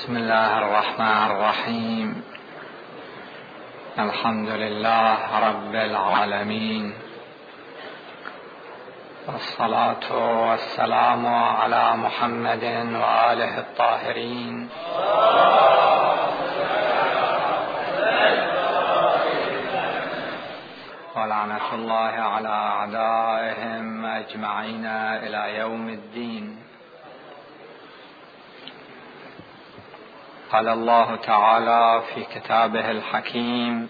بسم الله الرحمن الرحيم. الحمد لله رب العالمين، والصلاة والسلام على محمد وآله الطاهرين، ولعنة الله على أعدائهم أجمعين إلى يوم الدين. قال الله تعالى في كتابه الحكيم: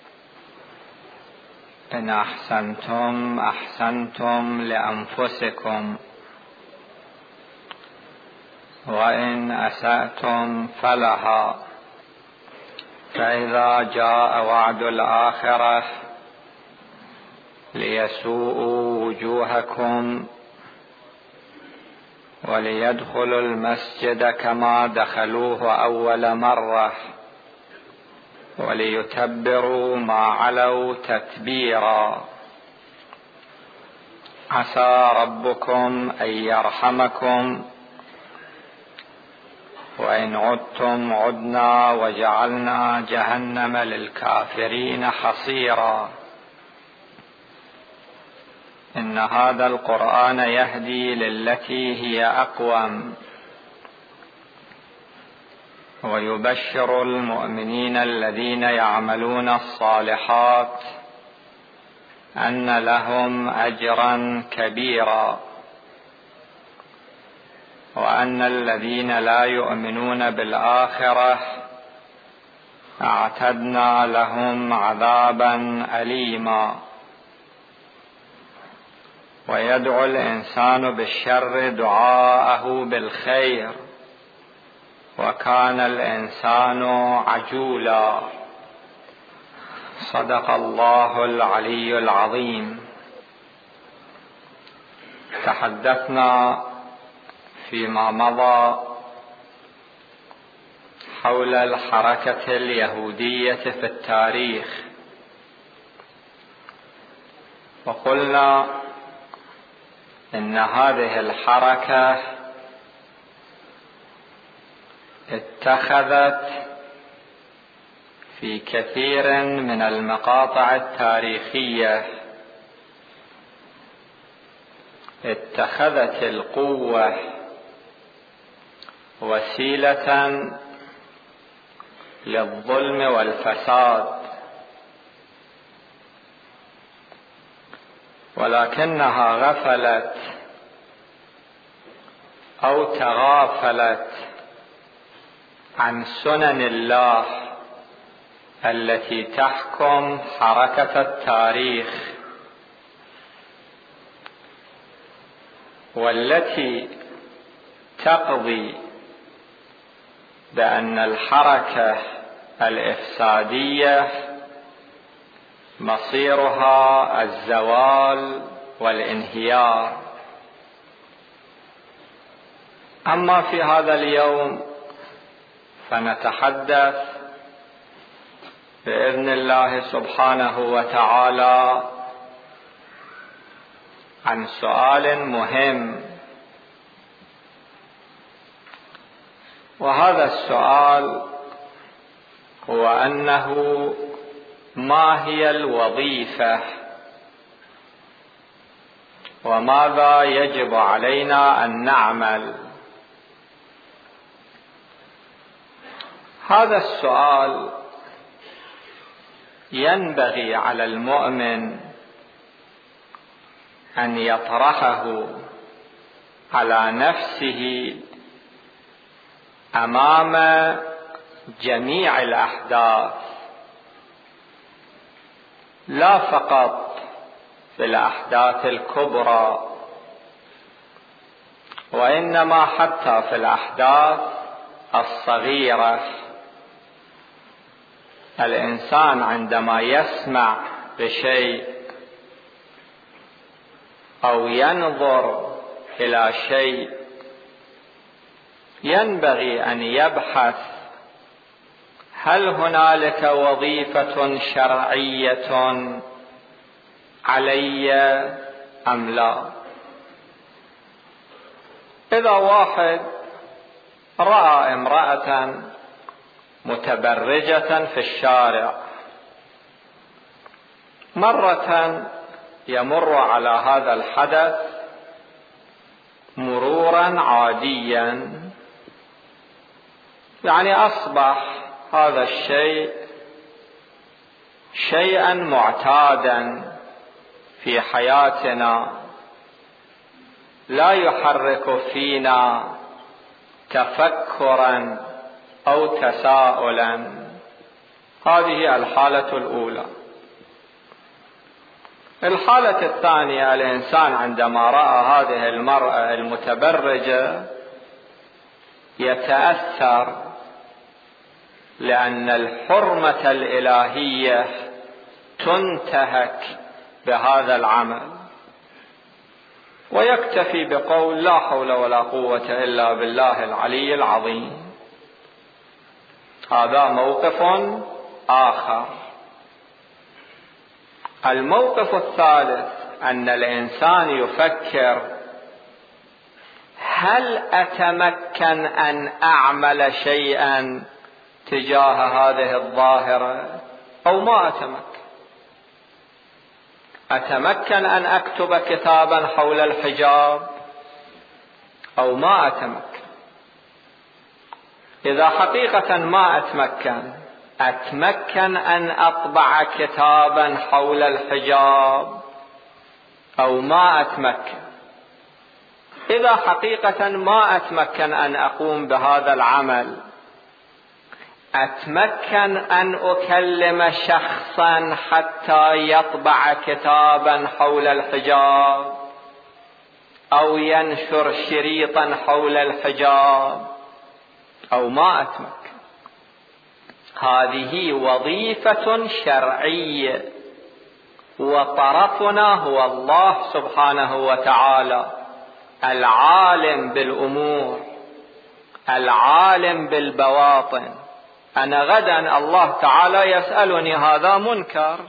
إن أحسنتم أحسنتم لأنفسكم، وإن أسأتم فلها، فإذا جاء وعد الآخرة ليسوءوا وجوهكم وليدخلوا المسجد كما دخلوه أول مرة وليتبروا ما علوا تتبيرا، عسى ربكم أن يرحمكم، وإن عدتم عدنا وجعلنا جهنم للكافرين حصيرا. إن هذا القرآن يهدي للتي هي أقوم، ويبشر المؤمنين الذين يعملون الصالحات أن لهم أجرا كبيرا، وأن الذين لا يؤمنون بالآخرة أعتدنا لهم عذابا أليما. ويدعو الإنسان بالشر دعاءه بالخير، وكان الإنسان عجولا. صدق الله العلي العظيم. تحدثنا فيما مضى حول الحركة اليهودية في التاريخ، وقلنا إن هذه الحركة اتخذت في كثير من المقاطع التاريخية، اتخذت القوة وسيلة للظلم والفساد، ولكنها غفلت أو تغافلت عن سنن الله التي تحكم حركة التاريخ، والتي تقضي بأن الحركة الإفسادية مصيرها الزوال والانهيار. أما في هذا اليوم فنتحدث بإذن الله سبحانه وتعالى عن سؤال مهم، وهذا السؤال هو أنه: ما هي الوظيفة، وماذا يجب علينا أن نعمل؟ هذا السؤال ينبغي على المؤمن أن يطرحه على نفسه أمام جميع الأحداث، لا فقط في الأحداث الكبرى، وإنما حتى في الأحداث الصغيرة. الإنسان عندما يسمع بشيء أو ينظر إلى شيء ينبغي أن يبحث: هل هنالك وظيفة شرعية علي أم لا؟ إذا واحد رأى امرأة متبرجة في الشارع، مرة يمر على هذا الحدث مرورا عاديا، يعني أصبح هذا الشيء شيئا معتادا في حياتنا، لا يحرك فينا تفكرا أو تساؤلا. هذه الحالة الأولى. الحالة الثانية، الإنسان عندما رأى هذه المرأة المتبرجة يتأثر، لأن الحرمة الإلهية تنتهك بهذا العمل، ويكتفي بقول لا حول ولا قوة إلا بالله العلي العظيم. هذا موقف آخر. الموقف الثالث أن الإنسان يفكر: هل أتمكن أن أعمل شيئا تجاه هذه الظاهرة أو ما أتمكن أن أكتب كتابا حول الحجاب أو ما أتمكن؟ إذا حقيقة ما أتمكن أن أطبع كتابا حول الحجاب أو ما أتمكن؟ إذا حقيقة ما أتمكن أن أقوم بهذا العمل، أتمكن أن أكلم شخصا حتى يطبع كتابا حول الحجاب أو ينشر شريطا حول الحجاب أو ما أتمكن؟ هذه وظيفة شرعية، وطرفنا هو الله سبحانه وتعالى، العالم بالأمور، العالم بالبواطن. أنا غدا الله تعالى يسألني: هذا منكر،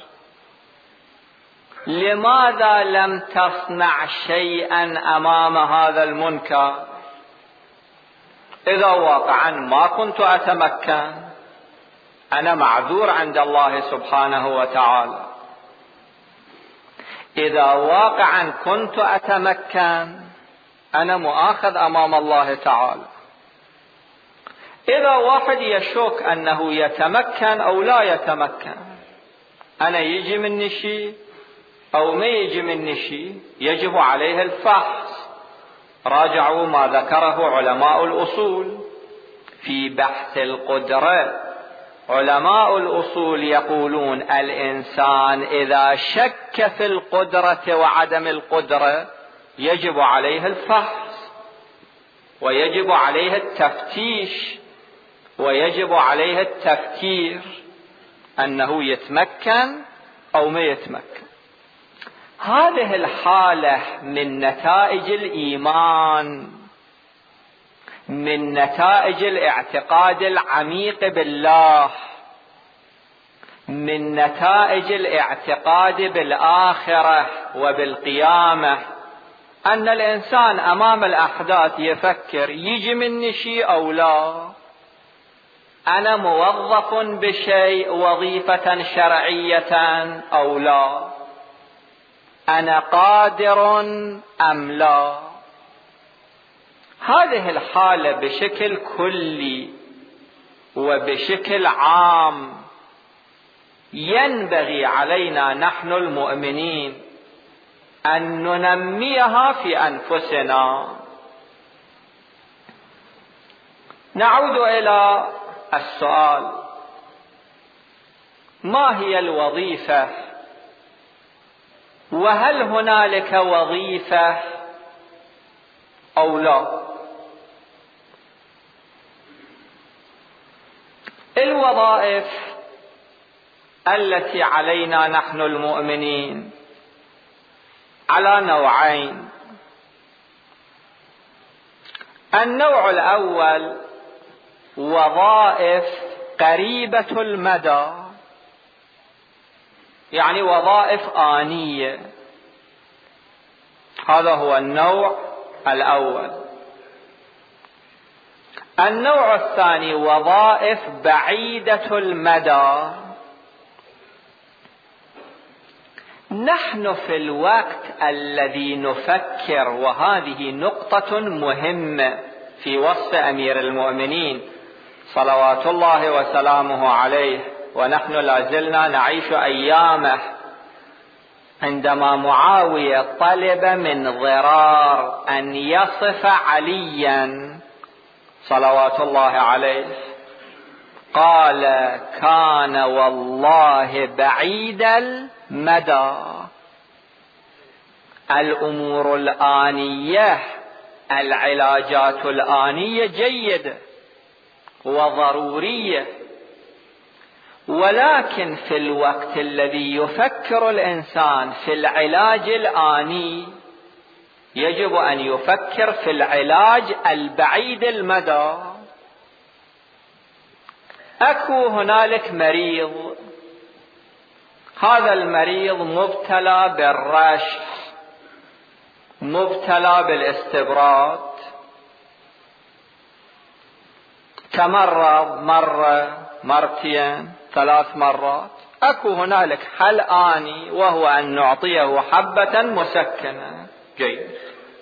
لماذا لم تصنع شيئا أمام هذا المنكر؟ إذا واقعا ما كنت أتمكن، أنا معذور عند الله سبحانه وتعالى. إذا واقعا كنت أتمكن، أنا مؤاخذ أمام الله تعالى. إذا واحد يشك أنه يتمكن أو لا يتمكن، أنا يجي مني شيء أو ما يجي مني شيء، يجب عليه الفحص. راجعوا ما ذكره علماء الأصول في بحث القدرة. علماء الأصول يقولون: الإنسان إذا شك في القدرة وعدم القدرة يجب عليه الفحص، ويجب عليه التفتيش، ويجب عليه التفكير أنه يتمكن أو ما يتمكن. هذه الحالة من نتائج الإيمان، من نتائج الاعتقاد العميق بالله، من نتائج الاعتقاد بالآخرة وبالقيامة، أن الإنسان أمام الأحداث يفكر: يجي مني شيء أو لا؟ أنا موظف بشيء وظيفة شرعية أو لا؟ أنا قادر أم لا؟ هذه الحالة بشكل كلي وبشكل عام ينبغي علينا نحن المؤمنين أن ننميها في أنفسنا. نعود إلى السؤال: ما هي الوظيفة؟ وهل هنالك وظيفة أو لا؟ الوظائف التي علينا نحن المؤمنين على نوعين. النوع الأول وظائف قريبة المدى، يعني وظائف آنية. هذا هو النوع الأول. النوع الثاني وظائف بعيدة المدى. نحن في الوقت الذي نفكر، وهذه نقطة مهمة في وصف أمير المؤمنين صلوات الله وسلامه عليه، ونحن لازلنا نعيش أيامه، عندما معاوية طلب من ضرار أن يصف عليا صلوات الله عليه، قال: كان والله بعيد المدى. الأمور الآنية، العلاجات الآنية جيدة وضرورية، ولكن في الوقت الذي يفكر الإنسان في العلاج الآني يجب أن يفكر في العلاج البعيد المدى. أكو هنالك مريض، هذا المريض مبتلى بالرشح، مبتلى بالاستبراد، تمرض مرة مرتين 3 مرات. أكو هنالك حل آني، وهو أن نعطيه حبة مسكنة. جيد.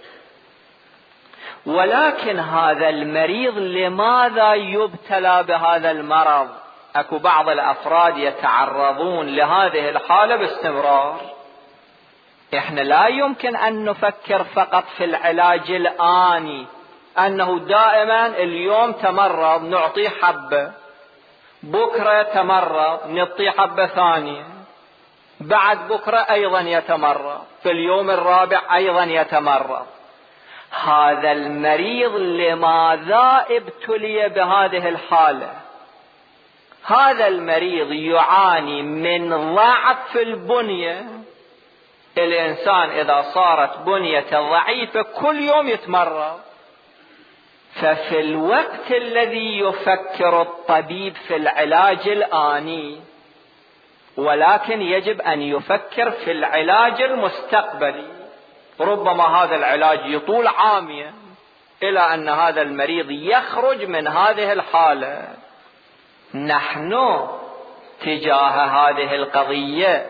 ولكن هذا المريض لماذا يبتلى بهذا المرض؟ أكو بعض الأفراد يتعرضون لهذه الحالة باستمرار. إحنا لا يمكن أن نفكر فقط في العلاج الآني، أنه دائما اليوم تمرض نعطيه حبة، بكرة تمرض نعطيه حبة ثانية، بعد بكرة أيضا يتمرض، في اليوم الرابع أيضا يتمرض. هذا المريض لماذا ابتلي بهذه الحالة؟ هذا المريض يعاني من ضعف في البنية. الإنسان إذا صارت بنيته ضعيفة كل يوم يتمرض. ففي الوقت الذي يفكر الطبيب في العلاج الآني، ولكن يجب أن يفكر في العلاج المستقبلي. ربما هذا العلاج يطول عاميا إلى أن هذا المريض يخرج من هذه الحالة. نحن تجاه هذه القضية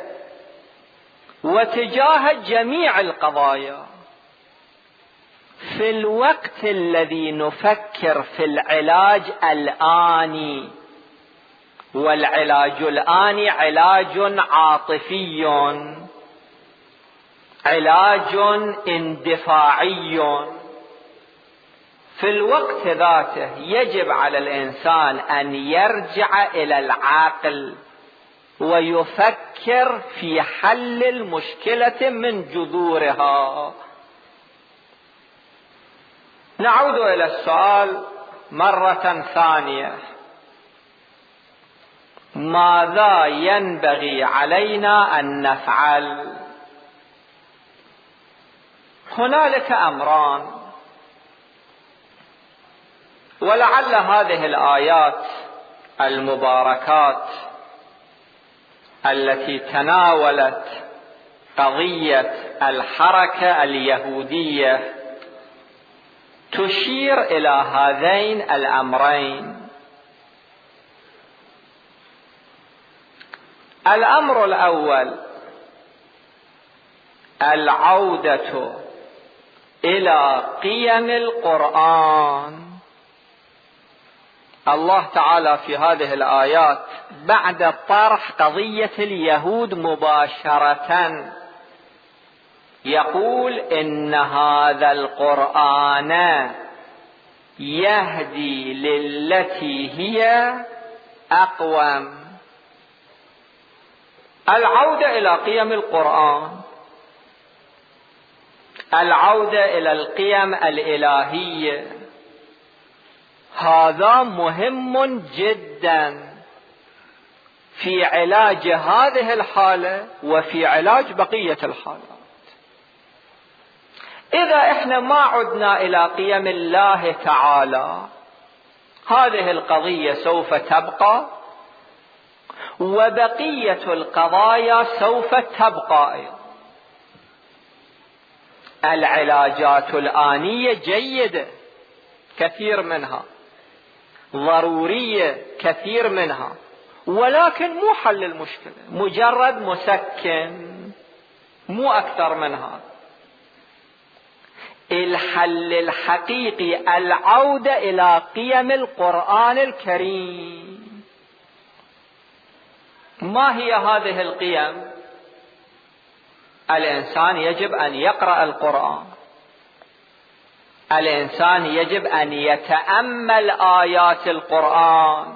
وتجاه جميع القضايا، في الوقت الذي نفكر في العلاج الآني، والعلاج الآني علاج عاطفي، علاج اندفاعي، في الوقت ذاته يجب على الإنسان أن يرجع إلى العقل ويفكر في حل المشكلة من جذورها. نعود إلى السؤال مرة ثانية: ماذا ينبغي علينا أن نفعل؟ هنالك أمران، ولعل هذه الآيات المباركات التي تناولت قضية الحركة اليهودية تشير إلى هذين الأمرين. الأمر الأول العودة إلى قيم القرآن. الله تعالى في هذه الآيات بعد طرح قضية اليهود مباشرة يقول: إن هذا القرآن يهدي للتي هي أقوم. العودة إلى قيم القرآن، العودة إلى القيم الإلهية، هذا مهم جدا في علاج هذه الحالة وفي علاج بقية الحالات. إذا إحنا ما عدنا إلى قيم الله تعالى، هذه القضية سوف تبقى، وبقية القضايا سوف تبقى أيضا. العلاجات الآنية جيدة كثير منها، ضرورية كثير منها، ولكن مو حل المشكلة، مجرد مسكن، مو أكثر من هذا. الحل الحقيقي العودة إلى قيم القرآن الكريم. ما هي هذه القيم؟ الإنسان يجب أن يقرأ القرآن، الإنسان يجب أن يتأمل آيات القرآن.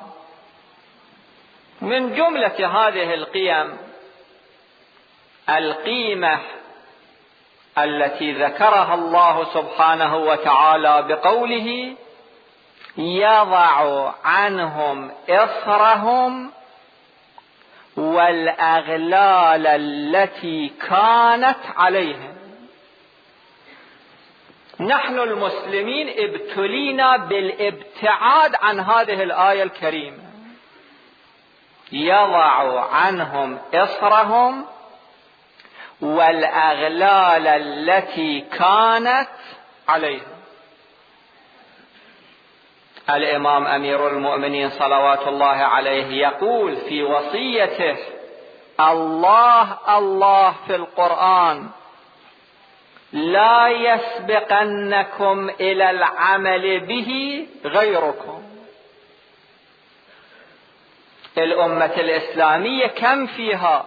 من جملة هذه القيم القيمة التي ذكرها الله سبحانه وتعالى بقوله: يضع عنهم إصرهم والأغلال التي كانت عليهم. نحن المسلمين ابتلينا بالابتعاد عن هذه الآية الكريمة. يضع عنهم إصرهم والأغلال التي كانت عليهم. الإمام أمير المؤمنين صلوات الله عليه يقول في وصيته: الله الله في القرآن لا يسبقنكم إلى العمل به غيركم. الأمة الإسلامية كم فيها؟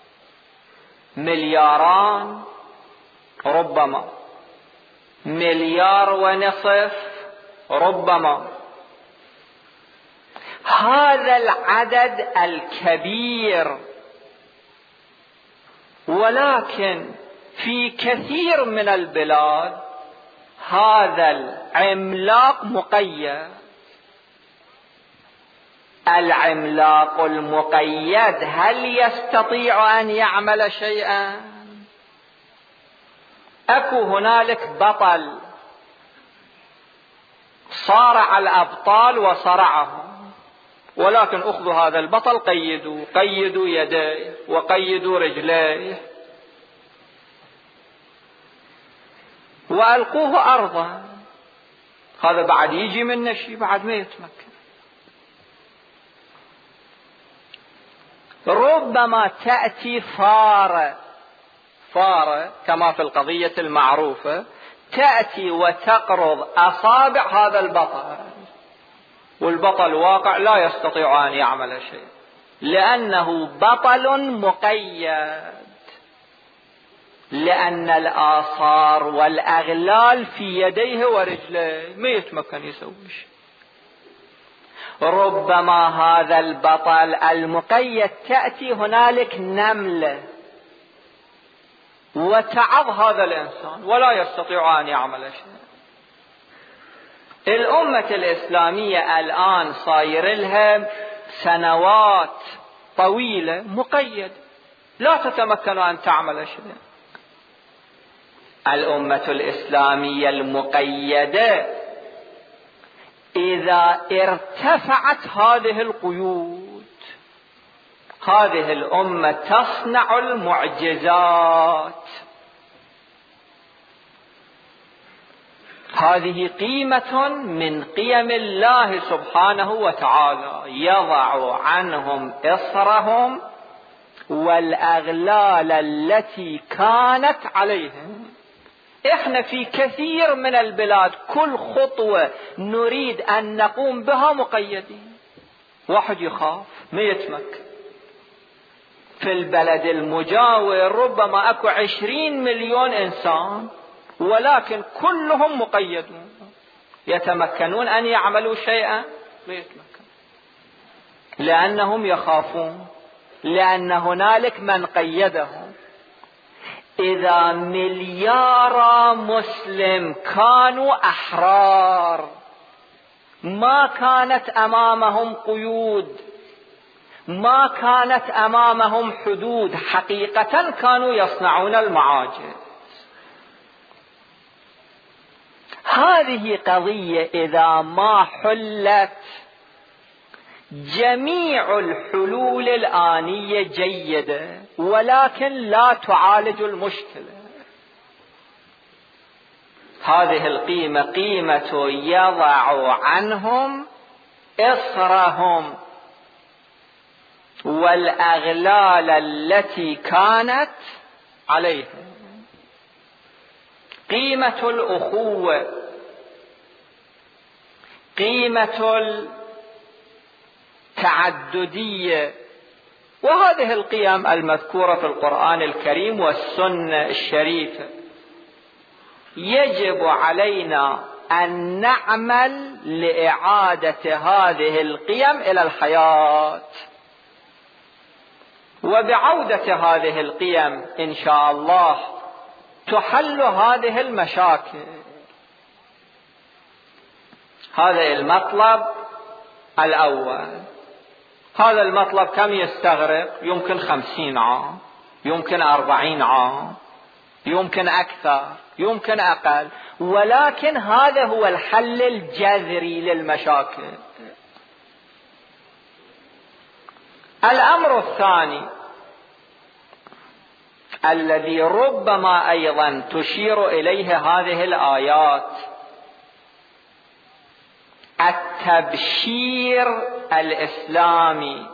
ملياران، ربما 1.5 مليار، ربما. هذا العدد الكبير، ولكن في كثير من البلاد هذا العملاق مقيد. العملاق المقيد هل يستطيع أن يعمل شيئا؟ أكو هنالك بطل صارع الأبطال وصرعهم، ولكن أخذوا هذا البطل قيدوا يديه وقيدوا رجليه وألقوه أرضا. هذا بعد يجي منه شيء، بعد ما يتمكن. ربما تأتي فارة كما في القضية المعروفة، تأتي وتقرض أصابع هذا البطل، والبطل واقع لا يستطيع أن يعمل شيء، لأنه بطل مقيد، لأن الآثار والأغلال في يديه ورجليه، ما يتمكن يسوي شيء. ربما هذا البطل المقيد تأتي هنالك نملة وتعض هذا الإنسان ولا يستطيع أن يعمل شيء. الأمة الإسلامية الآن صاير لها سنوات طويلة مقيد، لا تتمكن أن تعمل شيء. الأمة الإسلامية المقيدة إذا ارتفعت هذه القيود، هذه الأمة تصنع المعجزات. هذه قيمة من قيم الله سبحانه وتعالى: يضع عنهم إصرهم والأغلال التي كانت عليهم. احنا في كثير من البلاد كل خطوة نريد أن نقوم بها مقيدين، واحد يخاف ما يتمكن. في البلد المجاور ربما أكو 20 مليون إنسان، ولكن كلهم مقيدون، يتمكنون أن يعملوا شيئا؟ ما يتمكن، لأنهم يخافون، لأن هنالك من قيدهم. إذا 1 مليار مسلم كانوا أحرار، ما كانت أمامهم قيود، ما كانت أمامهم حدود، حقيقة كانوا يصنعون المعاجز. هذه قضية إذا ما حلت، جميع الحلول الآنية جيدة ولكن لا تعالج المشكلة. هذه القيمة قيمة يضع عنهم إصرهم والأغلال التي كانت عليهم. قيمة الأخوة، قيمة التعددية، وهذه القيم المذكورة في القرآن الكريم والسنة الشريفة يجب علينا أن نعمل لإعادة هذه القيم إلى الحياة. وبعودة هذه القيم إن شاء الله تحل هذه المشاكل. هذا المطلب الأول. هذا المطلب كم يستغرق؟ يمكن 50 عام، يمكن 40 عام، يمكن أكثر، يمكن أقل، ولكن هذا هو الحل الجذري للمشاكل. الأمر الثاني الذي ربما أيضا تشير إليه هذه الآيات، التبشير الإسلامي.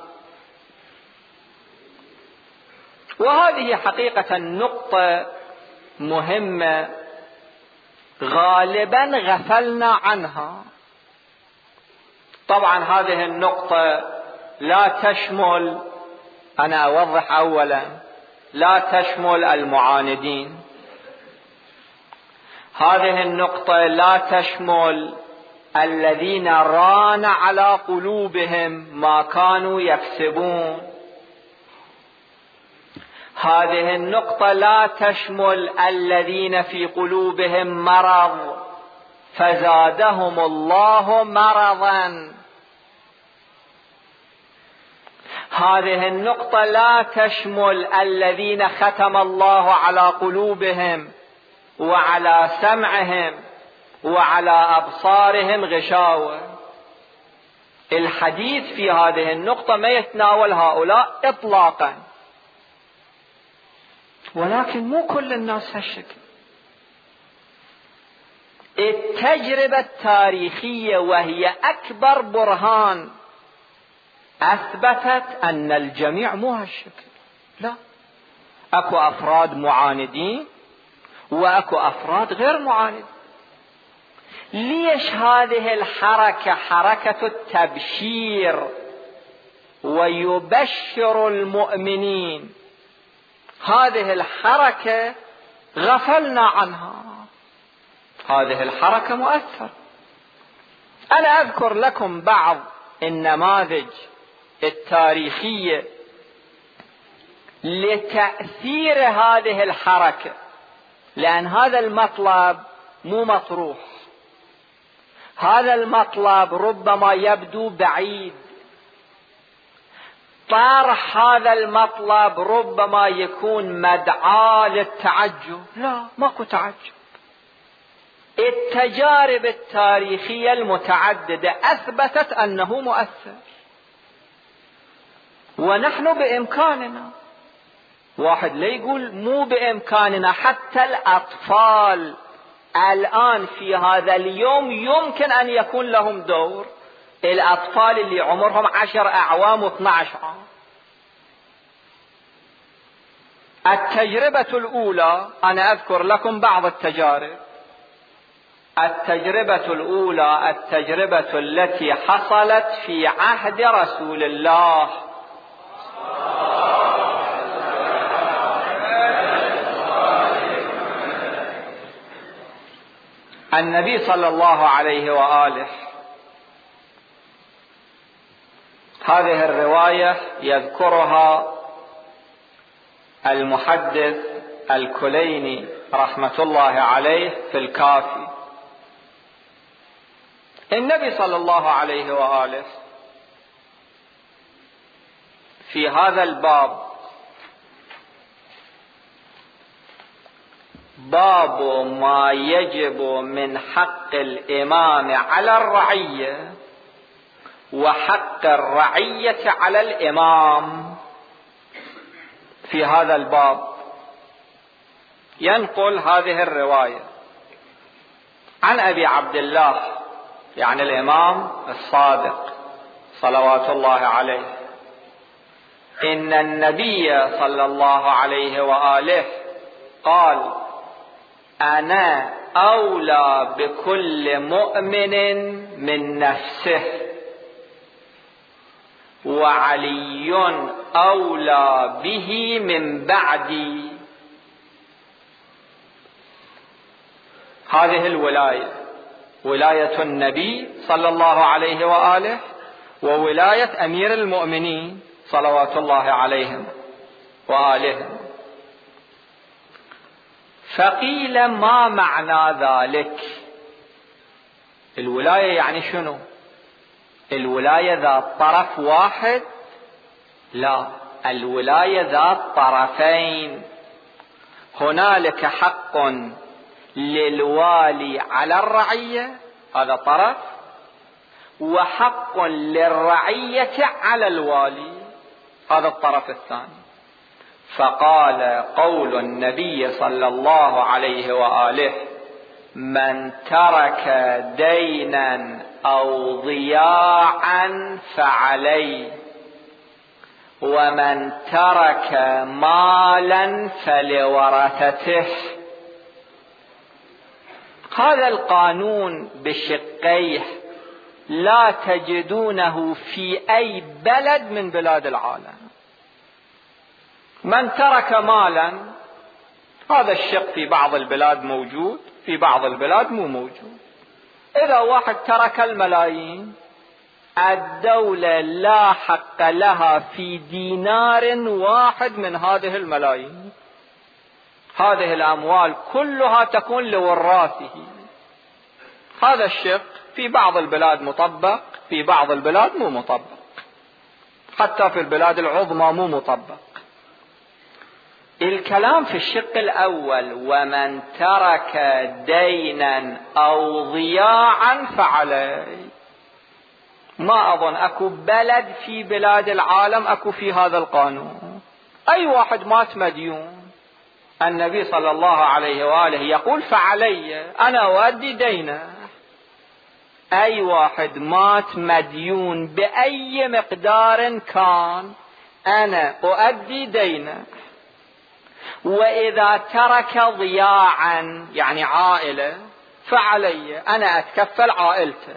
وهذه حقيقة نقطة مهمة غالبا غفلنا عنها. طبعا هذه النقطة لا تشمل، أنا أوضح أولا، لا تشمل المعاندين. هذه النقطة لا تشمل الذين ران على قلوبهم ما كانوا يكسبون. هذه النقطة لا تشمل الذين في قلوبهم مرض فزادهم الله مرضا. هذه النقطة لا تشمل الذين ختم الله على قلوبهم وعلى سمعهم وعلى أبصارهم غشاوة. الحديث في هذه النقطة ما يتناول هؤلاء إطلاقا، ولكن مو كل الناس هالشكل. التجربة التاريخية وهي أكبر برهان أثبتت أن الجميع مو هالشكل. لا، أكو أفراد معاندين وأكو أفراد غير معاندين. ليش هذه الحركة حركة التبشير ويبشر المؤمنين؟ هذه الحركة غفلنا عنها. هذه الحركة مؤثرة. أنا أذكر لكم بعض النماذج التاريخية لتأثير هذه الحركة، لأن هذا المطلب مو مطروح. هذا المطلب ربما يبدو بعيد. طرح هذا المطلب ربما يكون مدعاة للتعجب. لا، ماكو تعجب. التجارب التاريخية المتعددة أثبتت أنه مؤثر، ونحن بإمكاننا. واحد لا يقول مو بإمكاننا. حتى الأطفال الآن في هذا اليوم يمكن أن يكون لهم دور. الأطفال اللي عمرهم 10 أعوام و12 عام. التجربة الأولى، أنا أذكر لكم بعض التجارب. التجربة الأولى التجربة التي حصلت في عهد رسول الله النبي صلى الله عليه وآله. هذه الرواية يذكرها المحدث الكليني رحمة الله عليه في الكافي. النبي صلى الله عليه وآله في هذا الباب، باب ما يجب من حق الإمام على الرعية وحق الرعية على الإمام، في هذا الباب ينقل هذه الرواية عن أبي عبد الله، يعني الإمام الصادق صلوات الله عليه: إن النبي صلى الله عليه وآله قال: أنا أولى بكل مؤمن من نفسه، وعلي أولى به من بعدي. هذه الولاية ولاية النبي صلى الله عليه وآله، وولاية أمير المؤمنين صلوات الله عليهم وآلهم. فقيل: ما معنى ذلك؟ الولاية يعني شنو؟ الولاية ذات طرف واحد؟ لا، الولاية ذات طرفين. هنالك حق للوالي على الرعية، هذا طرف، وحق للرعية على الوالي، هذا الطرف الثاني. فقال قول النبي صلى الله عليه وآله: من ترك دينا أو ضياعا فعليه، ومن ترك مالا فلورثته. هذا القانون بشقيه لا تجدونه في أي بلد من بلاد العالم. من ترك مالا، هذا الشق في بعض البلاد موجود، في بعض البلاد مو موجود. إذا واحد ترك الملايين، الدولة لا حق لها في دينار واحد من هذه الملايين. هذه الأموال كلها تكون لوراثه. هذا الشق في بعض البلاد مطبق، في بعض البلاد مو مطبق، حتى في البلاد العظمى مو مطبق. الكلام في الشق الأول: ومن ترك دينا أو ضياعا فعليه. ما أظن أكو بلد في بلاد العالم أكو في هذا القانون. أي واحد مات مديون، النبي صلى الله عليه وآله يقول: فعلي، أنا أؤدي دينه. أي واحد مات مديون بأي مقدار كان، أنا أؤدي دينه. وإذا ترك ضياعا يعني عائلة، فعلي، أنا أتكفل عائلته.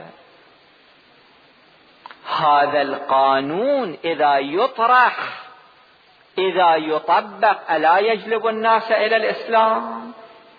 هذا القانون إذا يطرح، إذا يطبق، ألا يجلب الناس إلى الإسلام؟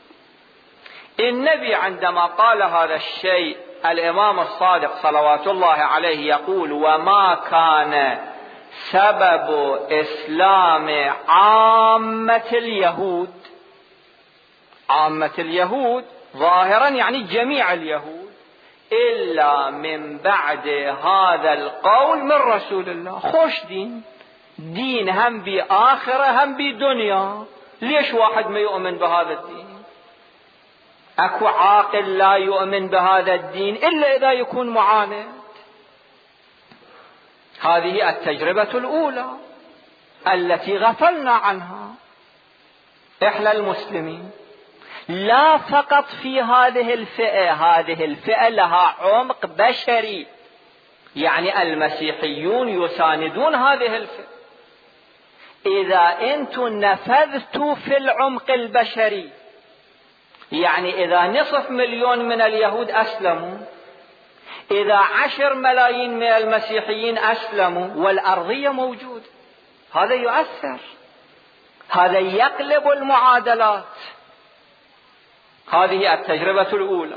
النبي عندما قال هذا الشيء، الإمام الصادق صلوات الله عليه يقول: وما كان سبب إسلام عامة اليهود، عامة اليهود ظاهرا يعني جميع اليهود، إلا من بعد هذا القول من رسول الله. خوش دين هم بآخرة هم بدنيا. ليش واحد ما يؤمن بهذا الدين؟ أكو عاقل لا يؤمن بهذا الدين إلا إذا يكون معاند. هذه التجربة الأولى التي غفلنا عنها إحنا المسلمين. لا فقط في هذه الفئة، هذه الفئة لها عمق بشري، يعني المسيحيون يساندون هذه الفئة. إذا أنتم نفذتوا في العمق البشري، يعني إذا 250,000 من اليهود أسلموا، إذا 10 ملايين من المسيحيين أسلموا والأرضية موجود، هذا يؤثر، هذا يقلب المعادلات. هذه التجربة الأولى.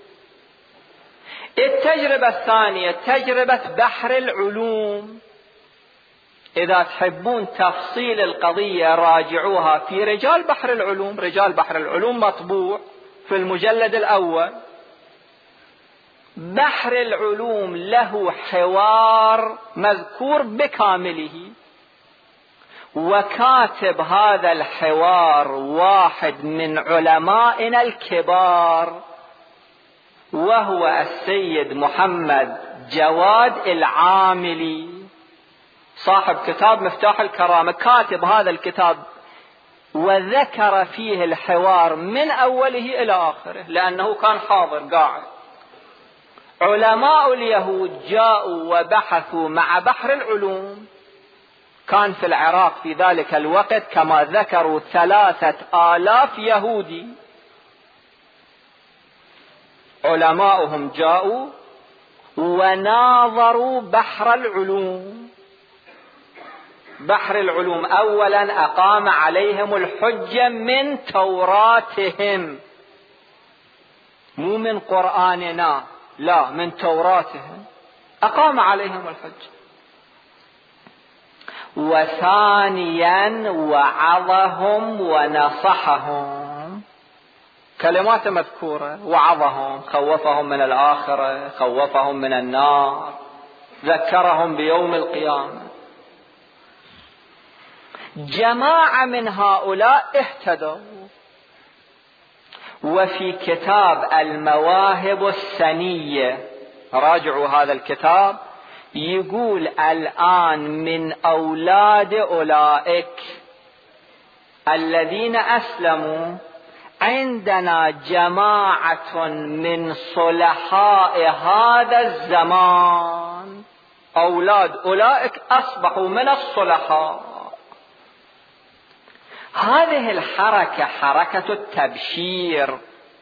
التجربة الثانية تجربة بحر العلوم. إذا تحبون تفصيل القضية راجعوها في رجال بحر العلوم. رجال بحر العلوم مطبوع في المجلد الأول. بحر العلوم له حوار مذكور بكامله، وكاتب هذا الحوار واحد من علمائنا الكبار، وهو السيد محمد جواد العاملي، صاحب كتاب مفتاح الكرامة. كاتب هذا الكتاب وذكر فيه الحوار من أوله إلى آخره، لأنه كان حاضر قاعد. علماء اليهود جاءوا وبحثوا مع بحر العلوم. كان في العراق في ذلك الوقت كما ذكروا 3000 يهودي. علماؤهم جاءوا وناظروا بحر العلوم. بحر العلوم أولا أقام عليهم الحجة من توراتهم، مو من قرآننا، لا، من توراتهم أقام عليهم الحجة. وثانيا وعظهم ونصحهم، كلمات مذكورة، وعظهم، خوفهم من الآخرة، خوفهم من النار، ذكرهم بيوم القيامة. جماعة من هؤلاء اهتدوا. وفي كتاب المواهب السنية، راجعوا هذا الكتاب، يقول الآن من أولاد أولئك الذين أسلموا عندنا جماعة من صلحاء هذا الزمان. أولاد أولئك أصبحوا من الصلحاء. هذه الحركة حركة التبشير،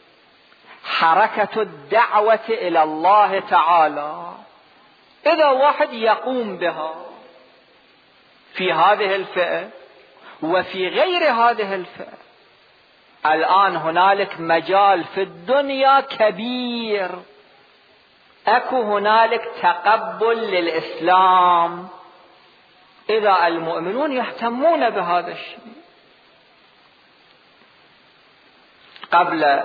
حركة الدعوة إلى الله تعالى. إذا واحد يقوم بها في هذه الفئة وفي غير هذه الفئة، الآن هنالك مجال في الدنيا كبير، أكو هنالك تقبل للإسلام إذا المؤمنون يهتمون بهذا الشيء. قبل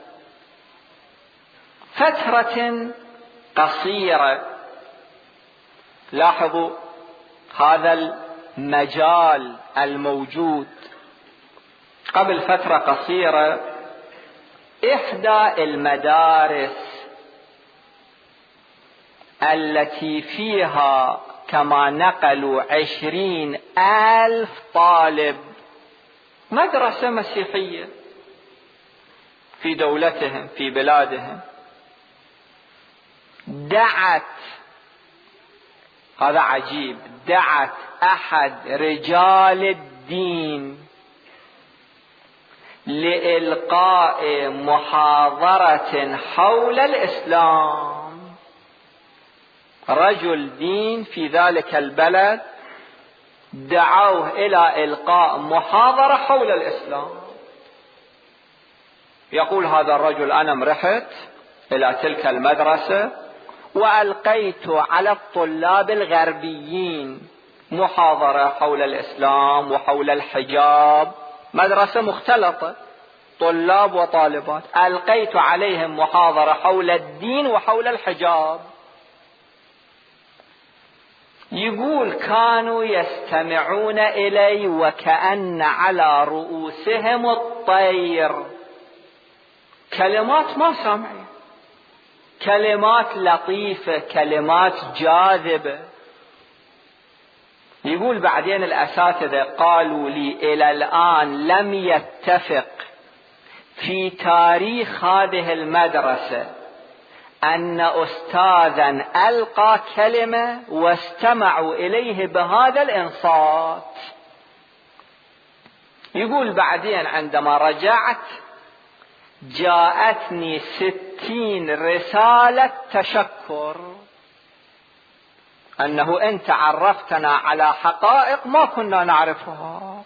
فترة قصيرة، لاحظوا هذا المجال الموجود، قبل فترة قصيرة إحدى المدارس التي فيها كما نقلوا 20,000 طالب، مدرسة مسيحية في دولتهم في بلادهم، دعت، هذا عجيب، دعت أحد رجال الدين لإلقاء محاضرة حول الإسلام. رجل دين في ذلك البلد دعوه إلى إلقاء محاضرة حول الإسلام. يقول هذا الرجل: أنا رحت إلى تلك المدرسة وألقيت على الطلاب الغربيين محاضرة حول الإسلام وحول الحجاب، مدرسة مختلطة طلاب وطالبات، ألقيت عليهم محاضرة حول الدين وحول الحجاب. يقول كانوا يستمعون إلي وكأن على رؤوسهم الطير، كلمات ما سامعين، كلمات لطيفة، كلمات جاذبة. يقول بعدين الأساتذة قالوا لي: إلى الآن لم يتفق في تاريخ هذه المدرسة أن أستاذا ألقى كلمة واستمعوا إليه بهذا الإنصات. يقول بعدين عندما رجعت جاءتني 60 رسالة تشكر، أنه أنت عرفتنا على حقائق ما كنا نعرفها.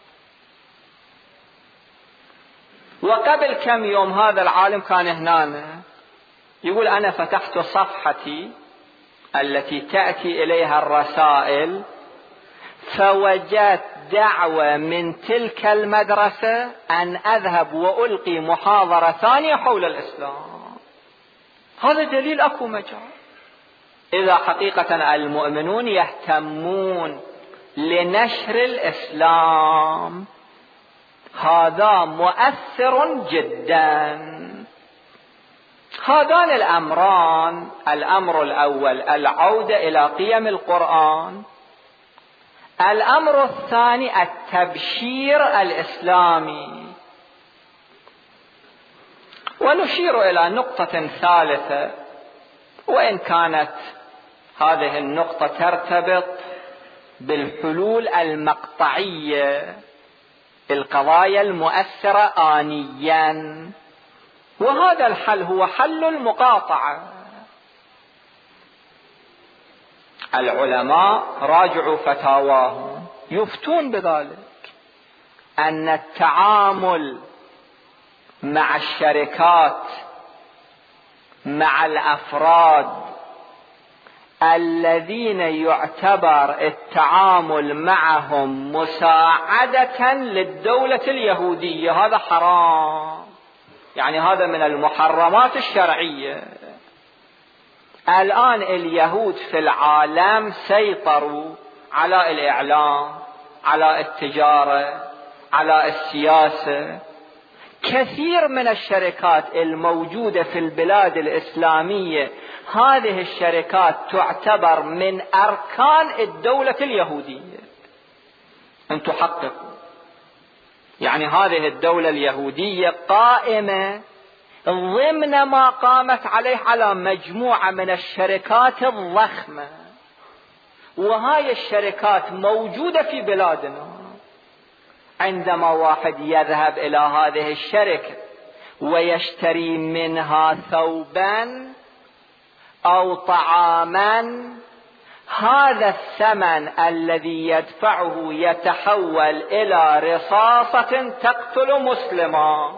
وقبل كم يوم هذا العالم كان هنا، يقول: أنا فتحت صفحتي التي تأتي إليها الرسائل فوجدت دعوة من تلك المدرسة أن أذهب وألقي محاضرة ثانية حول الإسلام. هذا دليل أكو مجال. إذا حقيقة المؤمنون يهتمون لنشر الإسلام، هذا مؤثر جدا. هذان الأمران: الأمر الأول العودة إلى قيم القرآن، الأمر الثاني التبشير الإسلامي. ونشير إلى نقطة ثالثة وإن كانت هذه النقطة ترتبط بالحلول المقطعية، القضايا المؤثرة آنيا، وهذا الحل هو حل المقاطعة. العلماء راجعوا فتاواهم يفتون بذلك، أن التعامل مع الشركات مع الأفراد الذين يعتبر التعامل معهم مساعدة للدولة اليهودية هذا حرام، يعني هذا من المحرمات الشرعية. الآن اليهود في العالم سيطروا على الإعلام، على التجارة، على السياسة. كثير من الشركات الموجودة في البلاد الإسلامية هذه الشركات تعتبر من أركان الدولة اليهودية. أن تحققوا يعني هذه الدولة اليهودية قائمة ضمن ما قامت عليه على مجموعة من الشركات الضخمة، وهاي الشركات موجودة في بلادنا. عندما واحد يذهب إلى هذه الشركة ويشتري منها ثوبا أو طعاما، هذا الثمن الذي يدفعه يتحول إلى رصاصة تقتل مسلما.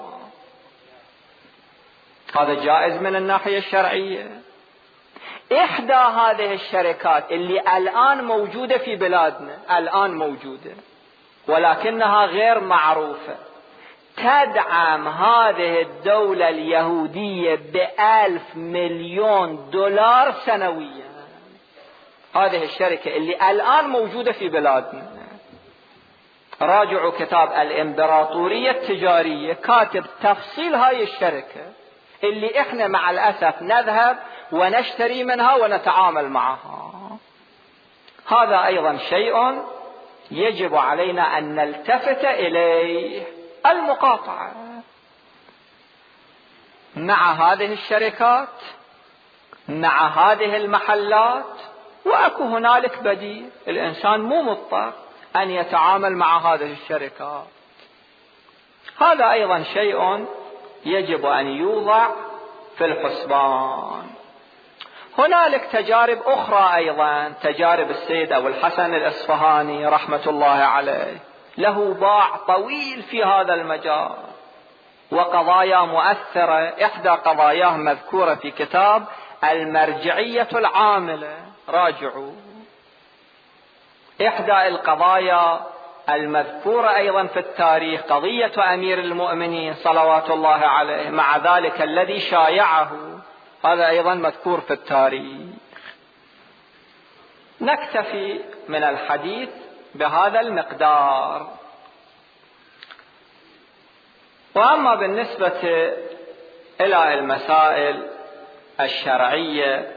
هذا جائز من الناحية الشرعية. إحدى هذه الشركات اللي الآن موجودة في بلادنا، الآن موجودة ولكنها غير معروفة، تدعم هذه الدولة اليهودية ب1,000 مليون دولار سنويا. هذه الشركة اللي الآن موجودة في بلادنا، راجعوا كتاب الإمبراطورية التجارية كاتب تفصيل هاي الشركة اللي احنا مع الأسف نذهب ونشتري منها ونتعامل معها. هذا أيضا شيء يجب علينا أن نلتفت إليه، المقاطعة مع هذه الشركات، مع هذه المحلات. وأكو هنالك بديل، الإنسان مو مضطر أن يتعامل مع هذه الشركات. هذا أيضا شيء يجب أن يوضع في الحسبان. هنالك تجارب أخرى أيضا، تجارب السيد أبو الحسن الإصفهاني رحمة الله عليه، له باع طويل في هذا المجال وقضايا مؤثرة. إحدى قضاياه مذكورة في كتاب المرجعية العاملة، راجعوا. إحدى القضايا المذكورة أيضا في التاريخ قضية أمير المؤمنين صلوات الله عليه مع ذلك الذي شايعه، هذا أيضا مذكور في التاريخ. نكتفي من الحديث بهذا المقدار. وأما بالنسبة إلى المسائل الشرعية،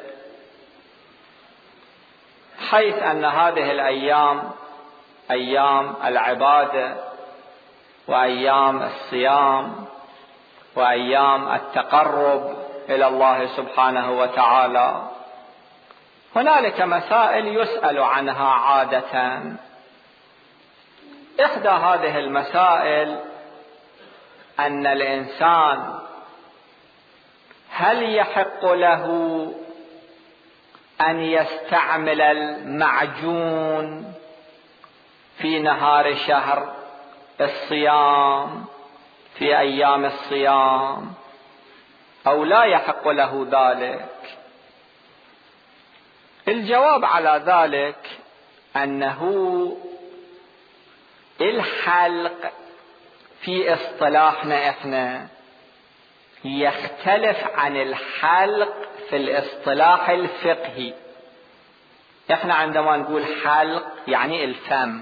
حيث أن هذه الأيام أيام العبادة وأيام الصيام وأيام التقرب إلى الله سبحانه وتعالى، هنالك مسائل يسأل عنها عادة. إحدى هذه المسائل أن الإنسان هل يحق له أن يستعمل المعجون في نهار شهر الصيام في أيام الصيام أو لا يحق له ذلك؟ الجواب على ذلك أنه الحلق في اصطلاحنا احنا يختلف عن الحلق في الاصطلاح الفقهي. احنا عندما نقول حلق يعني الفم،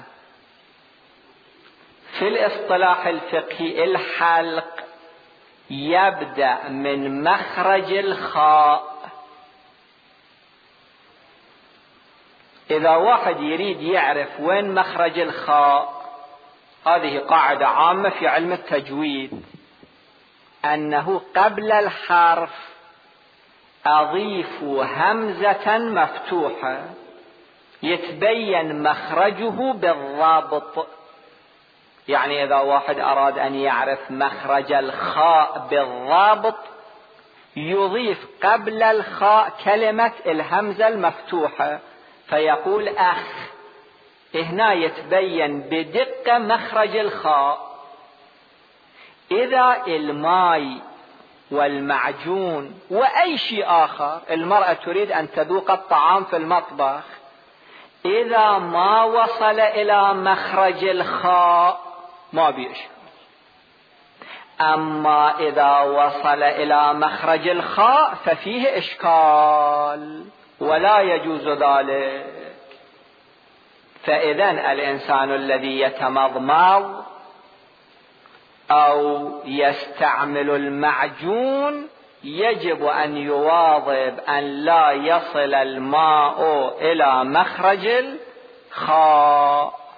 في الاصطلاح الفقهي الحلق يبدأ من مخرج الخاء. إذا واحد يريد يعرف وين مخرج الخاء، هذه قاعدة عامة في علم التجويد، أنه قبل الحرف أضيف همزة مفتوحة يتبين مخرجه بالضبط. يعني إذا واحد أراد أن يعرف مخرج الخاء بالضبط يضيف قبل الخاء كلمة الهمزة المفتوحة فيقول أخ. هنا يتبين بدقة مخرج الخاء. إذا الماء والمعجون وأي شيء آخر، المرأة تريد أن تذوق الطعام في المطبخ، إذا ما وصل إلى مخرج الخاء ما بيشكل. أما إذا وصل إلى مخرج الخاء ففيه إشكال ولا يجوز ذلك. فإذن الإنسان الذي يتمضمض أو يستعمل المعجون يجب أن يواظب أن لا يصل الماء إلى مخرج الخاء.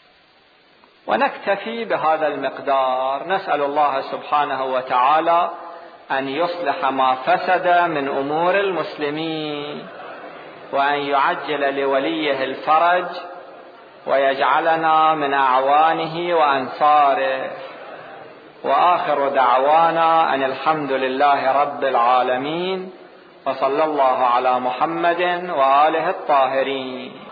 ونكتفي بهذا المقدار. نسأل الله سبحانه وتعالى أن يصلح ما فسد من أمور المسلمين، وأن يعجل لوليه الفرج، ويجعلنا من أعوانه وأنصاره. وآخر دعوانا أن الحمد لله رب العالمين، وصلى الله على محمد وآله الطاهرين.